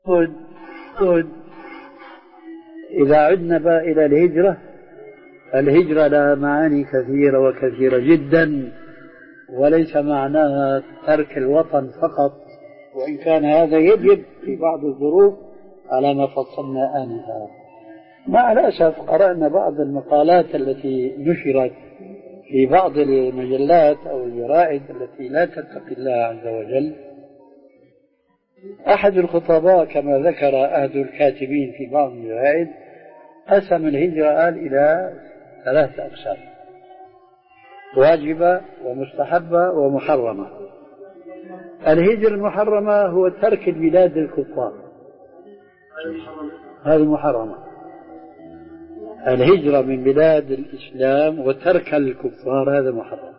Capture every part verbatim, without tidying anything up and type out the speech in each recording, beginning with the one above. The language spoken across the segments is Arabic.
خذ خذ إذا عدنا بقى إلى الهجرة، الهجرة لها معاني كثيرة وكثيرة جدا، وليس معناها ترك الوطن فقط، وإن كان هذا يجب في بعض الظروف على ما فصلنا آنفا. مع الأسف قرأنا بعض المقالات التي نشرت في بعض المجلات أو الجرائد التي لا تتقي الله عز وجل. أحد الخطباء كما ذكر أحد الكاتبين في بعض الجرائد قسم الهجرة قال إلى ثلاثة أقسام: واجبة ومستحبة ومحرمة. الهجرة المحرمة هو ترك البلاد للكفار، هذه محرمة. الهجرة من بلاد الإسلام وترك الكفار هذا محرم.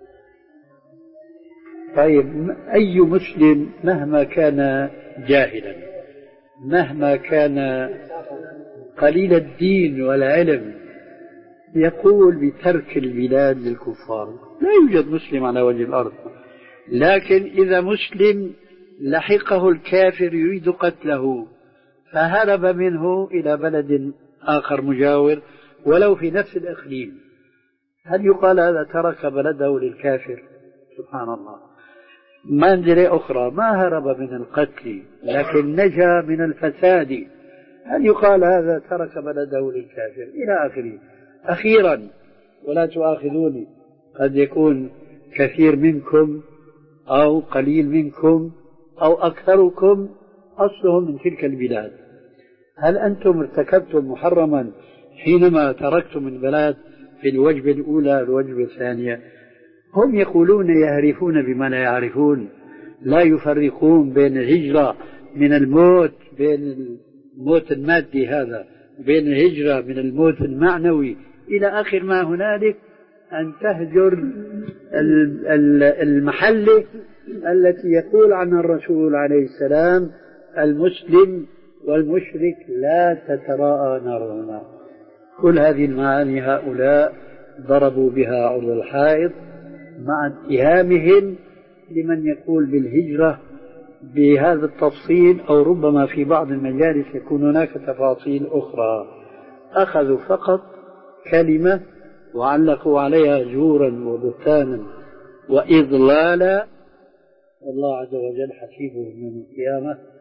طيب، أي مسلم مهما كان جاهلا، مهما كان قليل الدين والعلم، يقول بترك البلاد للكفار؟ لا يوجد مسلم على وجه الأرض. لكن إذا مسلم لحقه الكافر يريد قتله فهرب منه إلى بلد آخر مجاور ولو في نفس الإقليم، هل يقال هذا ترك بلده للكافر؟ سبحان الله. منزلة أخرى، ما هرب من القتل لكن نجا من الفساد، هل يقال هذا ترك بلده للكافر؟ إلى آخره. أخيرا، ولا تؤاخذوني، قد يكون كثير منكم أو قليل منكم أو أكثركم أصلهم من تلك البلاد، هل أنتم ارتكبتم محرما حينما تركتم من بلاد في الوجبة الأولى الوجبة الثانية؟ هم يقولون يعرفون بما لا يعرفون، لا يفرقون بين الهجرة من الموت، بين الموت المادي هذا، بين الهجرة من الموت المعنوي، إلى آخر ما هنالك، أن تهجر المحلة التي يقول عنها الرسول عليه السلام: المسلم والمشرك لا تتراءى نارهما. كل هذه المعاني هؤلاء ضربوا بها عرض الحائط، مع اتهامهم لمن يقول بالهجرة بهذا التفصيل، أو ربما في بعض المجالس يكون هناك تفاصيل أخرى. أخذوا فقط كلمة وعلقوا عليها زورا وبهتانا وإضلالا، والله عز وجل حسيبه يوم القيامة.